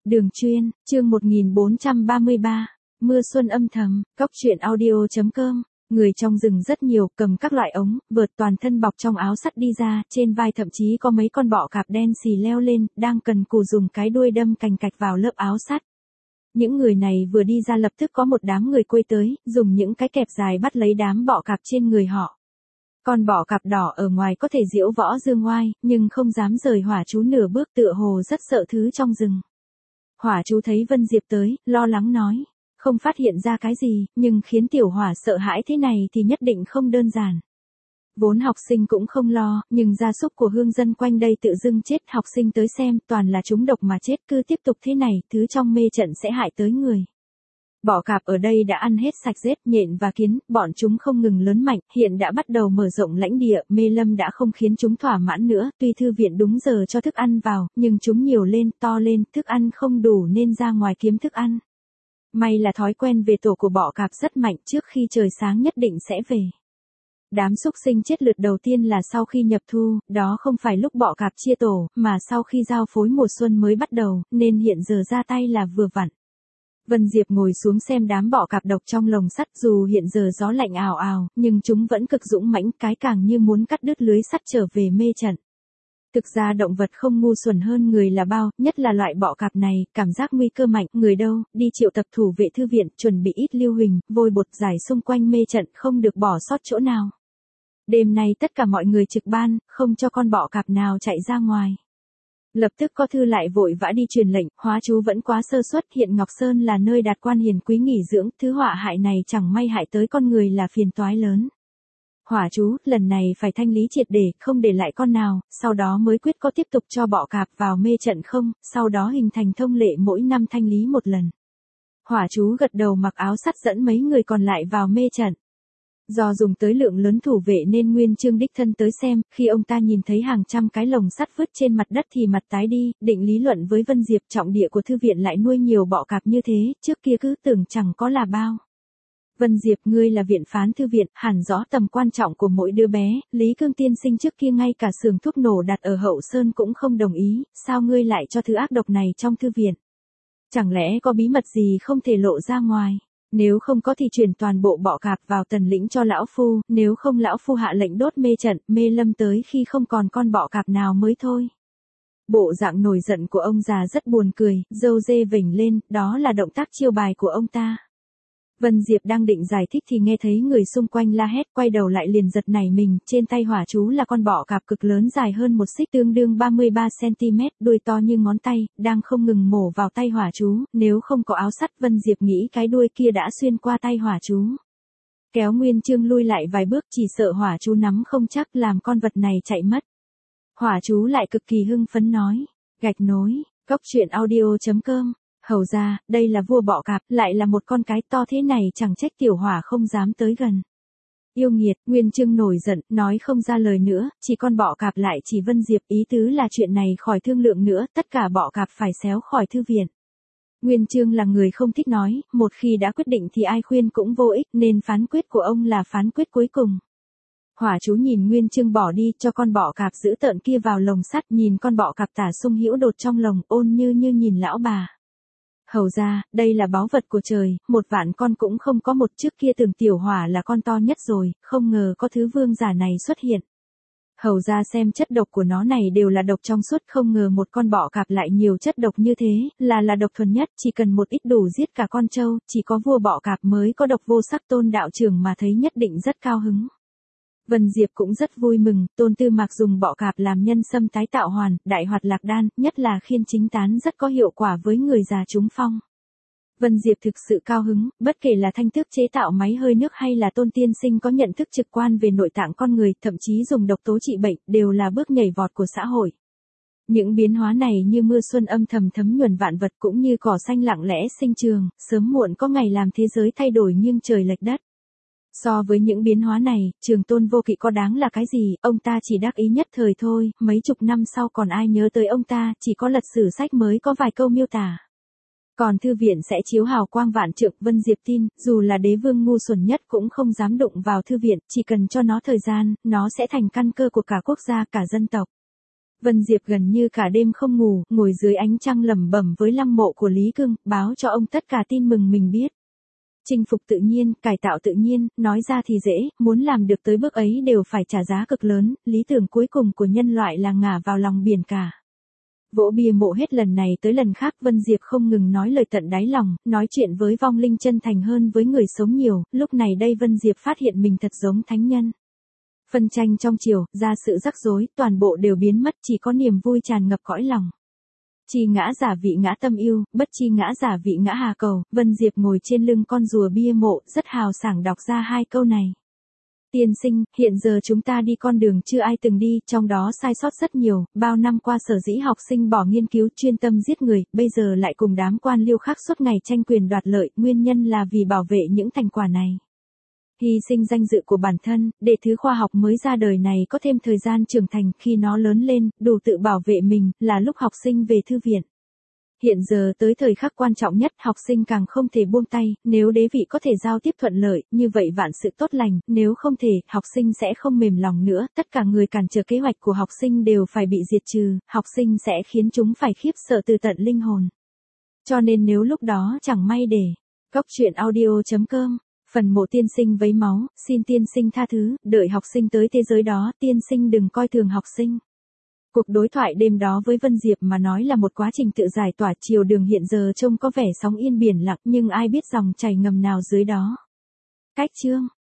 Đường chuyên, chương 1433, mưa xuân âm thầm, cóc truyện audio.com. Người trong rừng rất nhiều, cầm các loại ống, vợt toàn thân bọc trong áo sắt đi ra, trên vai thậm chí có mấy con bọ cạp đen xì leo lên, đang cần cù dùng cái đuôi đâm cành cạch vào lớp áo sắt. Những người này vừa đi ra lập tức có một đám người quây tới, dùng những cái kẹp dài bắt lấy đám bọ cạp trên người họ. Con bọ cạp đỏ ở ngoài có thể diễu võ dương ngoai, nhưng không dám rời Hỏa Chú nửa bước, tựa hồ rất sợ thứ trong rừng. Hỏa Chú thấy Vân Diệp tới, lo lắng nói, không phát hiện ra cái gì, nhưng khiến tiểu Hỏa sợ hãi thế này thì nhất định không đơn giản. Vốn học sinh cũng không lo, nhưng gia súc của hương dân quanh đây tự dưng chết, học sinh tới xem, toàn là trúng độc mà chết, cứ tiếp tục thế này, thứ trong mê trận sẽ hại tới người. Bọ cạp ở đây đã ăn hết sạch rết, nhện và kiến, bọn chúng không ngừng lớn mạnh, hiện đã bắt đầu mở rộng lãnh địa, Mê Lâm đã không khiến chúng thỏa mãn nữa, tuy thư viện đúng giờ cho thức ăn vào, nhưng chúng nhiều lên, to lên, thức ăn không đủ nên ra ngoài kiếm thức ăn. May là thói quen về tổ của bọ cạp rất mạnh, trước khi trời sáng nhất định sẽ về. Đám súc sinh chết lượt đầu tiên là sau khi nhập thu, đó không phải lúc bọ cạp chia tổ, mà sau khi giao phối mùa xuân mới bắt đầu, nên hiện giờ ra tay là vừa vặn. Vân Diệp ngồi xuống xem đám bọ cạp độc trong lồng sắt, dù hiện giờ gió lạnh ào ào, nhưng chúng vẫn cực dũng mãnh, cái càng như muốn cắt đứt lưới sắt trở về mê trận. Thực ra động vật không ngu xuẩn hơn người là bao, nhất là loại bọ cạp này, cảm giác nguy cơ mạnh, người đâu, đi triệu tập thủ vệ thư viện, chuẩn bị ít lưu huỳnh, vôi bột giải xung quanh mê trận, không được bỏ sót chỗ nào. Đêm nay tất cả mọi người trực ban, không cho con bọ cạp nào chạy ra ngoài. Lập tức có thư lại vội vã đi truyền lệnh, Hóa Chú vẫn quá sơ suất, hiện Ngọc Sơn là nơi đạt quan hiền quý nghỉ dưỡng, thứ họa hại này chẳng may hại tới con người là phiền toái lớn. Hỏa Chú, lần này phải thanh lý triệt để, không để lại con nào, sau đó mới quyết có tiếp tục cho bọ cạp vào mê trận không, sau đó hình thành thông lệ mỗi năm thanh lý một lần. Hỏa Chú gật đầu, mặc áo sắt dẫn mấy người còn lại vào mê trận. Do dùng tới lượng lớn thủ vệ nên Nguyên Chương đích thân tới xem, khi ông ta nhìn thấy hàng trăm cái lồng sắt vứt trên mặt đất thì mặt tái đi, định lý luận với Vân Diệp, trọng địa của thư viện lại nuôi nhiều bọ cạp như thế, trước kia cứ tưởng chẳng có là bao. Vân Diệp, ngươi là viện phán thư viện, hẳn rõ tầm quan trọng của mỗi đứa bé, Lý Cương tiên sinh trước kia ngay cả xưởng thuốc nổ đặt ở Hậu Sơn cũng không đồng ý, sao ngươi lại cho thứ ác độc này trong thư viện? Chẳng lẽ có bí mật gì không thể lộ ra ngoài? Nếu không có thì chuyển toàn bộ bọ cạp vào Tần lĩnh cho lão phu, nếu không lão phu hạ lệnh đốt mê trận, Mê Lâm tới khi không còn con bọ cạp nào mới thôi. Bộ dạng nổi giận của ông già rất buồn cười, râu dê vểnh lên, đó là động tác chiêu bài của ông ta. Vân Diệp đang định giải thích thì nghe thấy người xung quanh la hét, quay đầu lại liền giật nảy mình, trên tay Hỏa Chú là con bọ cạp cực lớn dài hơn một xích, tương đương 33 cm, đuôi to như ngón tay, đang không ngừng mổ vào tay Hỏa Chú, nếu không có áo sắt Vân Diệp nghĩ cái đuôi kia đã xuyên qua tay Hỏa Chú. Kéo Nguyên Chương lui lại vài bước, chỉ sợ Hỏa Chú nắm không chắc làm con vật này chạy mất. Hỏa Chú lại cực kỳ hưng phấn nói, gạch nối, cóc truyện audio.com. Hầu ra, đây là vua bọ cạp, lại là một con cái to thế này, chẳng trách tiểu Hỏa không dám tới gần. Yêu nghiệt, Nguyên Chương nổi giận, nói không ra lời nữa, chỉ con bọ cạp lại chỉ Vân Diệp, ý tứ là chuyện này khỏi thương lượng nữa, tất cả bọ cạp phải xéo khỏi thư viện. Nguyên Chương là người không thích nói, một khi đã quyết định thì ai khuyên cũng vô ích, nên phán quyết của ông là phán quyết cuối cùng. Hỏa Chú nhìn Nguyên Chương bỏ đi, cho con bọ cạp giữ tợn kia vào lồng sắt, nhìn con bọ cạp tả sung hữu đột trong lồng, ôn như nhìn lão bà. Hầu ra, đây là báu vật của trời, 1.000.000 con cũng không có một, trước kia tưởng tiểu Hỏa là con to nhất rồi, không ngờ có thứ vương giả này xuất hiện. Hầu ra xem chất độc của nó này đều là độc trong suốt, không ngờ một con bọ cạp lại nhiều chất độc như thế, là độc thuần nhất, chỉ cần một ít đủ giết cả con trâu, chỉ có vua bọ cạp mới có độc vô sắc, Tôn đạo trưởng mà thấy nhất định rất cao hứng. Vân Diệp cũng rất vui mừng, Tôn Tư Mạc dùng bọ cạp làm nhân sâm tái tạo hoàn, đại hoạt lạc đan, nhất là khiên chính tán rất có hiệu quả với người già trúng phong. Vân Diệp thực sự cao hứng, bất kể là thanh thức chế tạo máy hơi nước hay là Tôn tiên sinh có nhận thức trực quan về nội tạng con người, thậm chí dùng độc tố trị bệnh, đều là bước nhảy vọt của xã hội. Những biến hóa này như mưa xuân âm thầm thấm nhuần vạn vật, cũng như cỏ xanh lặng lẽ sinh trường, sớm muộn có ngày làm thế giới thay đổi nghiêng trời lệch đất. So với những biến hóa này, Trường Tôn Vô Kỵ có đáng là cái gì, ông ta chỉ đắc ý nhất thời thôi, mấy chục năm sau còn ai nhớ tới ông ta, chỉ có lật sử sách mới có vài câu miêu tả. Còn thư viện sẽ chiếu hào quang vạn trượng, Vân Diệp tin, dù là đế vương ngu xuẩn nhất cũng không dám đụng vào thư viện, chỉ cần cho nó thời gian, nó sẽ thành căn cơ của cả quốc gia, cả dân tộc. Vân Diệp gần như cả đêm không ngủ, ngồi dưới ánh trăng lẩm bẩm với lăng mộ của Lý Cương, báo cho ông tất cả tin mừng mình biết. Chinh phục tự nhiên, cải tạo tự nhiên, nói ra thì dễ, muốn làm được tới bước ấy đều phải trả giá cực lớn, lý tưởng cuối cùng của nhân loại là ngả vào lòng biển cả. Vỗ bia mộ hết lần này tới lần khác, Vân Diệp không ngừng nói lời tận đáy lòng, nói chuyện với vong linh chân thành hơn với người sống nhiều, lúc này đây Vân Diệp phát hiện mình thật giống thánh nhân. Phân tranh trong triều, ra sự rắc rối, toàn bộ đều biến mất, chỉ có niềm vui tràn ngập cõi lòng. Chi ngã giả vị ngã tâm yêu, bất chi ngã giả vị ngã hà cầu. Vân Diệp ngồi trên lưng con rùa bia mộ, rất hào sảng đọc ra hai câu này. Tiên sinh, hiện giờ chúng ta đi con đường chưa ai từng đi, trong đó sai sót rất nhiều, bao năm qua sở dĩ học sinh bỏ nghiên cứu chuyên tâm giết người, bây giờ lại cùng đám quan liêu khác suốt ngày tranh quyền đoạt lợi, nguyên nhân là vì bảo vệ những thành quả này. Hy sinh danh dự của bản thân, để thứ khoa học mới ra đời này có thêm thời gian trưởng thành, khi nó lớn lên, đủ tự bảo vệ mình, là lúc học sinh về thư viện. Hiện giờ tới thời khắc quan trọng nhất, học sinh càng không thể buông tay, nếu đế vị có thể giao tiếp thuận lợi, như vậy vạn sự tốt lành, nếu không thể, học sinh sẽ không mềm lòng nữa, tất cả người cản trở kế hoạch của học sinh đều phải bị diệt trừ, học sinh sẽ khiến chúng phải khiếp sợ từ tận linh hồn. Cho nên nếu lúc đó chẳng may để, Cóc truyện audio.com Phần mộ tiên sinh vấy máu, xin tiên sinh tha thứ, đợi học sinh tới thế giới đó, tiên sinh đừng coi thường học sinh. Cuộc đối thoại đêm đó với Vân Diệp mà nói là một quá trình tự giải tỏa, triều đường hiện giờ trông có vẻ sóng yên biển lặng, nhưng ai biết dòng chảy ngầm nào dưới đó. Cách chương